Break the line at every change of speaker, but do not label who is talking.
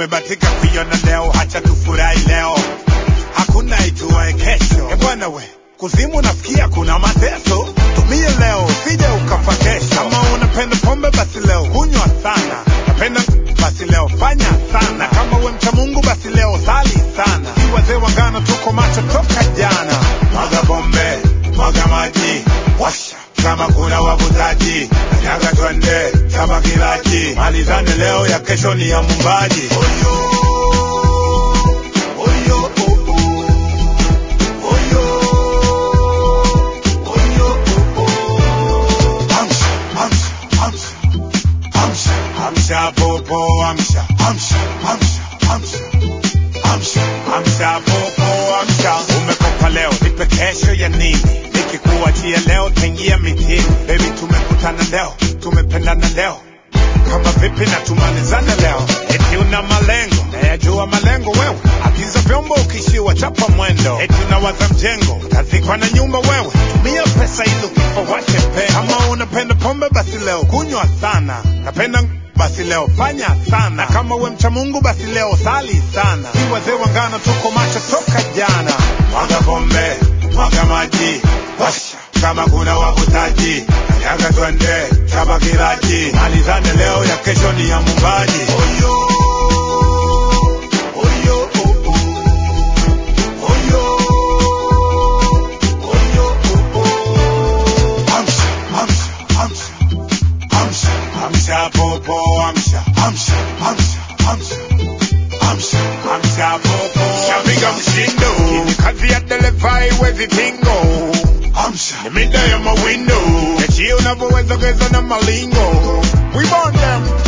tumebatika kuiona leo, hacha tufurahi leo. Hakuna ituwae kesho. Bwana we, kuzimu nafikia kuna mateso. Tumie leo, usije ukafa kesho. Kama unapenda pombe basi leo kunywa sana. Napenda basi leo fanya sana. Kama we mcha Mungu basi leo sali sana. Si wazee wangana tuko macho toka jana. Mwaga pombe, mwaga maji, washa kama kuna wavutaji. Kanyaga twende kama kilaji. Malizane leo, ya kesho ni ya Muumbaji. Oyo, oyo, oyo, oyo, amsha, amsha, amsha, amsha, amsha popo, amsha, amsha, amsha, amsha, amsha, amsha popo, amsha. Umekopa leo, nipe kesho ya nini? Nikikuachia leo, tengia mitini. Baby tumekutana leo, tumependana leo. Kama vipi na tumalizane leo. Eti una malengo, nayajua malengo wewe. Agiza vyombo ukishiwa chapa mwendo. Eti unawaza mjengo, utazikwa na nyumba wewe. Tumia pesa hizo kifo wache pe. Kama unapenda pombe basi leo kunywa sana. Napenda basi leo fanya sana. Kama we mcha Mungu basi leo sali sana. Si wazee wangana tuko macho toka jana. Mwaga pombe, mwaga maji, washa kama kuna wavutaji. Kanyaga twende kama kilaji. Malizane leo, ya kesho ni ya Muumbaji. Oyo, oyo, oyo, oyo, amsha, amsha, amsha, amsha, amsha popo, amsha, amsha, amsha, amsha, amsha, amsha popo. Shapiga mshindo, ni kazi ya dereva iwezi tingo. Amsha, ni mida ya mawindo, yachie unavyoweza geza na malingo. We want them.